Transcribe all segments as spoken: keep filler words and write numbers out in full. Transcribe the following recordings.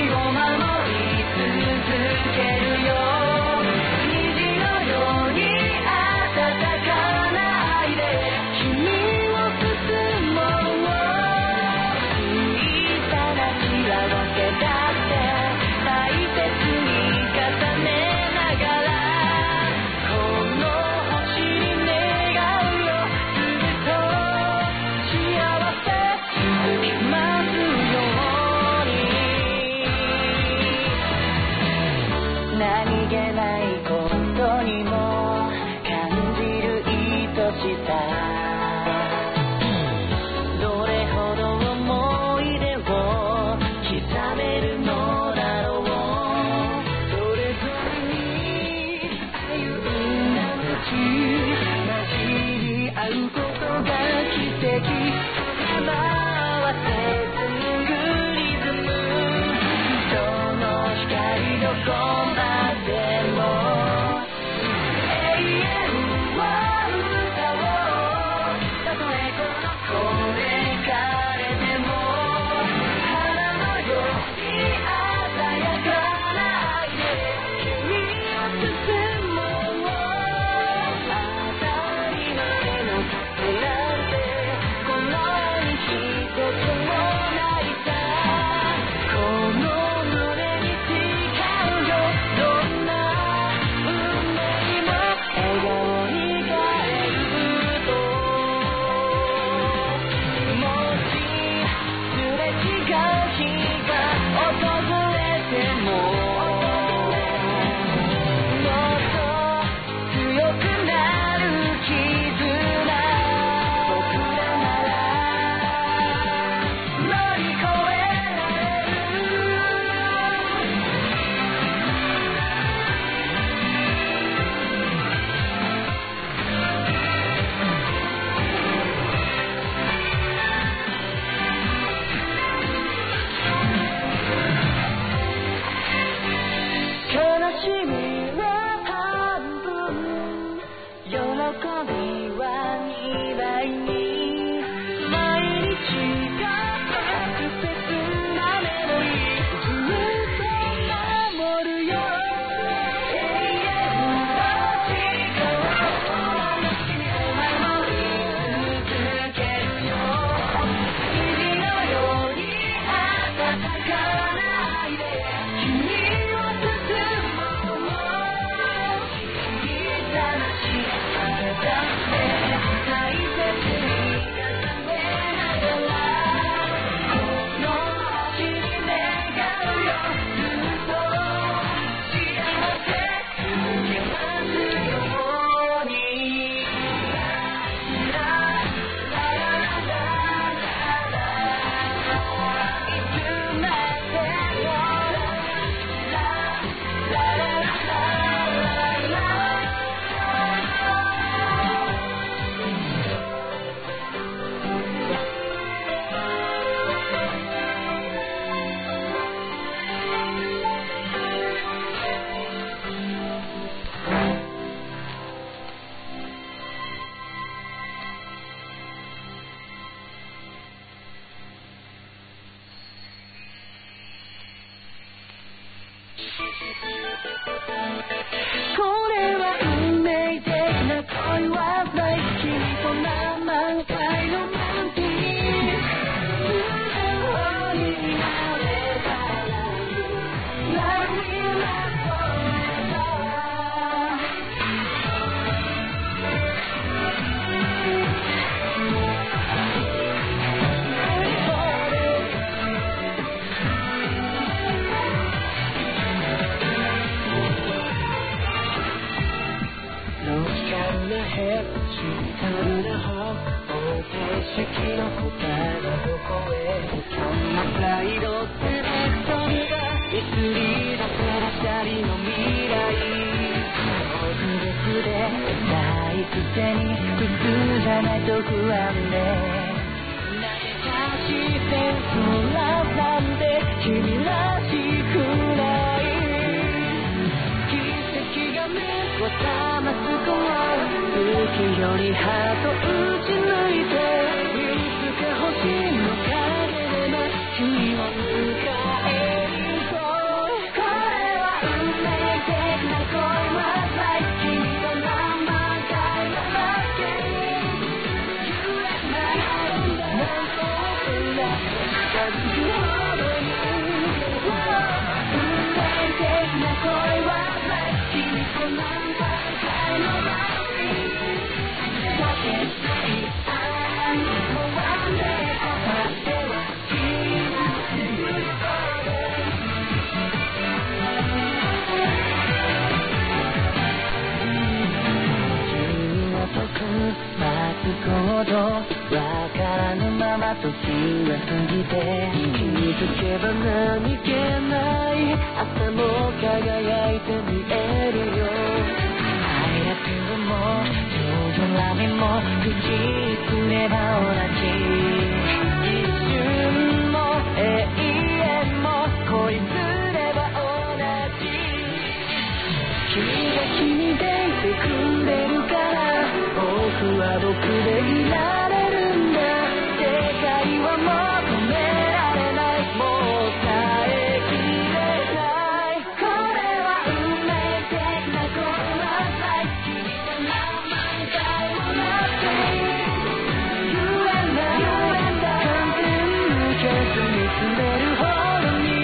君を迎えるとわからぬまま時が過ぎて気づけば何気ない朝も輝いて見えるよ早くも夜空も口すれば同じ一瞬も永遠も恋すれば同じ君が君でいてくれるから僕は僕でいられるんだ世界は求められないもう耐えきれないこれは運命的な恋はない君と何万回もなって You and I, You and I 完全無欠見つめるほどに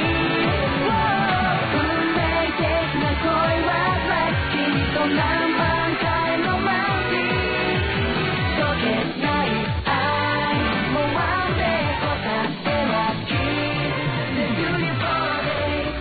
運命的な恋はない君と何万回も待ち解けない愛もワンデー答えは Keep the beautiful day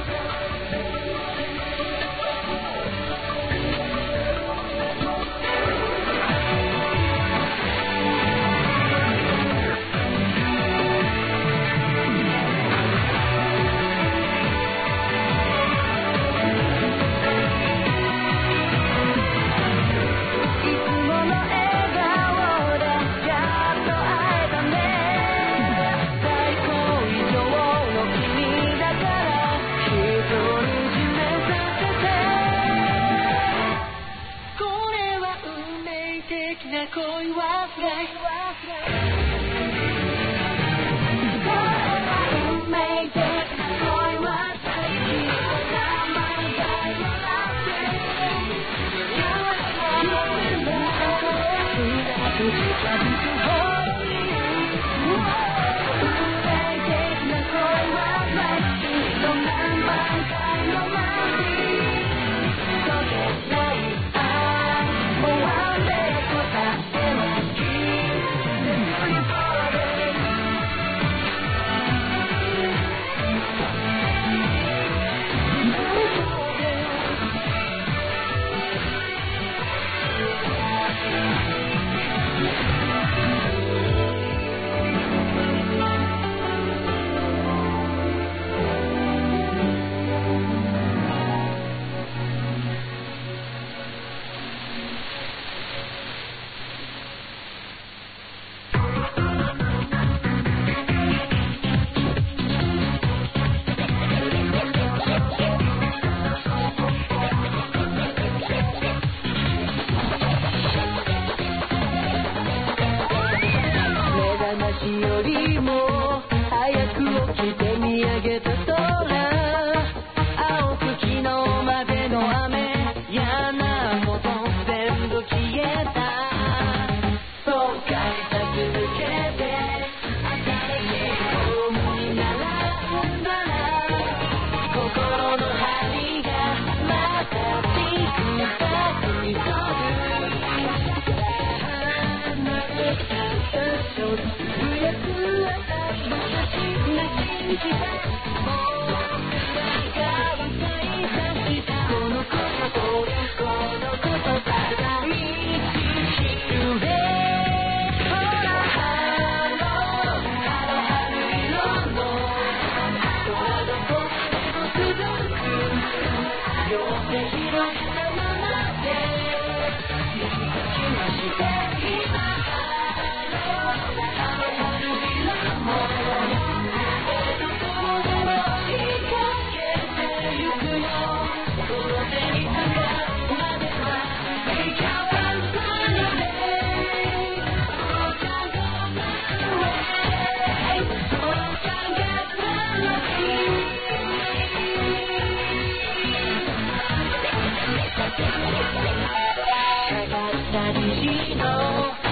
いつもの笑顔でやっと会えたね最高以上の君だから人に決めさせてこれは運命的な恋はないこれは運命的な恋はない君と何万回もなって You and I 近づくほどに運命的な恋はない君と何万回も待ち解けない愛もワンデー答えは Keep the beautiful day 目覚ましよりも早く起きて見上げた空青く昨日までの雨嫌なこと全部消えたそう書いた続けて新しい思いならなら心の針がまたチクタクに飛ぶつぶやく私の写真が信じたもう何かは再三したこの言葉この言葉が道しるべほらハローハロ春色の空どこでも続く両手広げたままで指先はして今虹の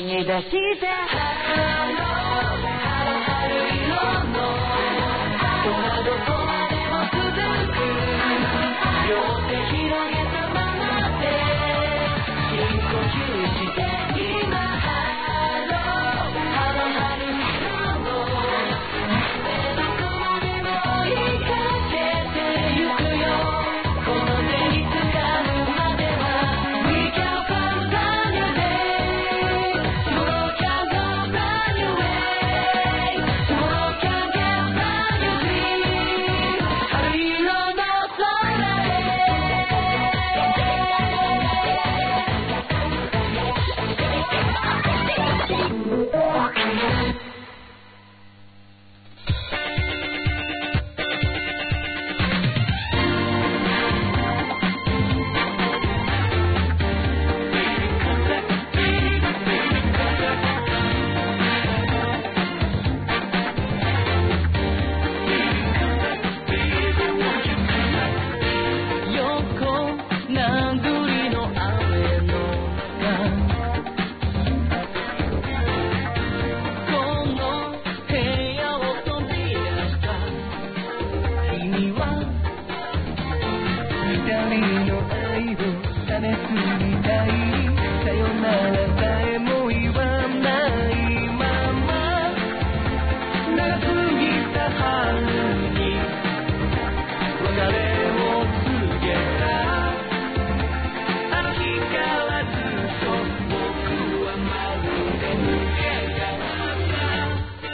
に出してハロー春色の空どこまでも続く両手広げたままで深呼吸して今ハロー春色のどこまでも追いかけてゆくよこの手に掴むまでは We can find a new day Tomorrow can go a new way Tomorrow can get a new dream 春色の空横殴りの雨の中この部屋を飛び出した君は二人の愛を試すみたいさよならさえも言わないまま長すぎた春に別れを告げたあの日からずっと僕はまるで抜け殻さ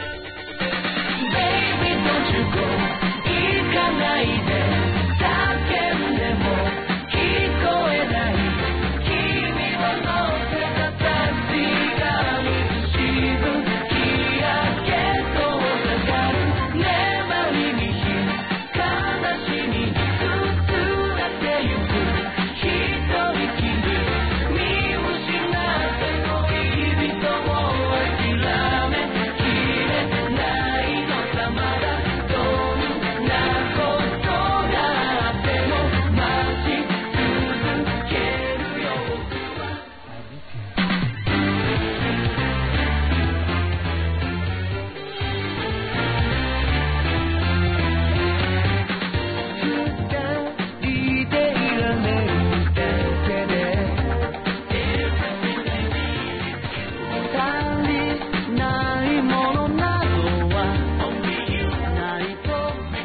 Baby don't you go 行かないで叫んでも聞こえない君を乗せたタクシーが水しぶき焼けそうだから粘りに悲しみに包まれてゆく一人きり見失って恋人を諦めきれないのさまだどんなことがあっても待ち続けるよ僕は二人でいられるだけで足りないものなどはないと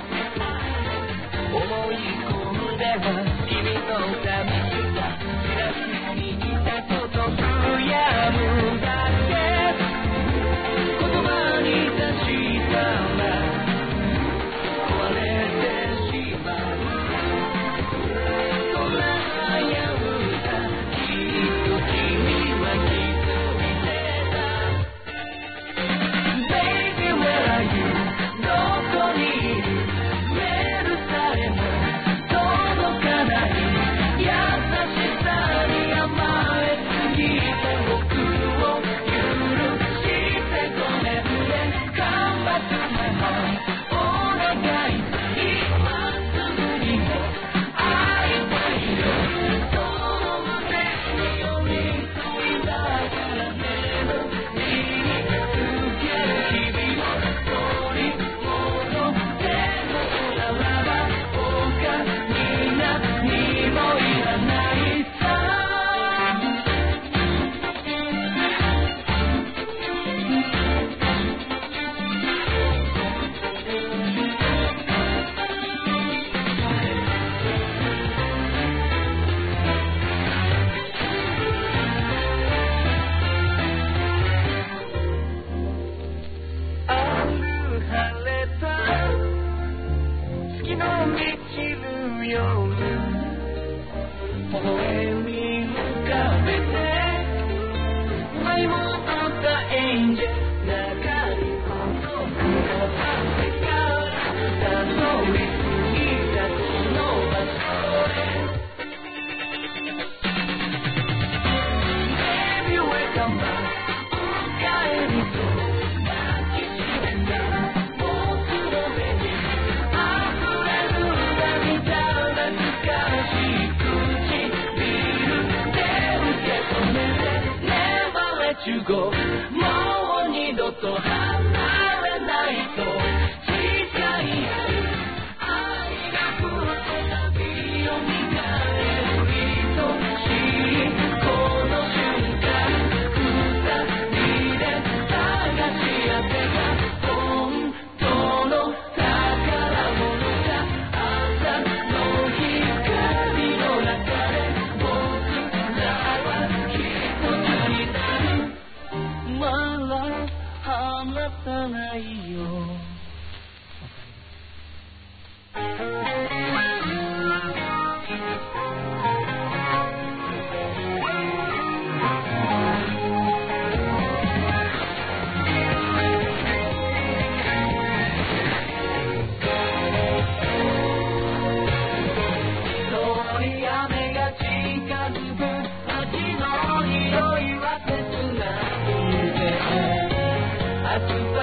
思い込んでは君の寂しさ知らずにいたこと悔やむだけ言葉に出したら壊れてしまうそんな危うさきっと君は気づいてた Baby where are you どこにいるメールさえも届かない優しさに甘えすぎた僕を許してごめんね Come back to my heart お願い今すぐにも会いたいよその胸に寄り添いながら眠りにつける日々を取り戻せるならば他に何もいらないさある晴れた月の満ちる夜微笑み浮かべて舞い戻ったエンジェル中に孤独の羽からたどり着いたこの場所へ Baby welcome back おかえりと抱きしめた僕の目に溢れる涙懐かしい唇で受け止めて Never let 直後もう二度と離れないと誓い合う愛がふっと旅を迎える愛しいこの瞬間二人で探し当てた本当の宝物が朝の光の中で僕らは一つになるまだ離さないよ遠い雨が近づく街の匂いは切なくて暑さ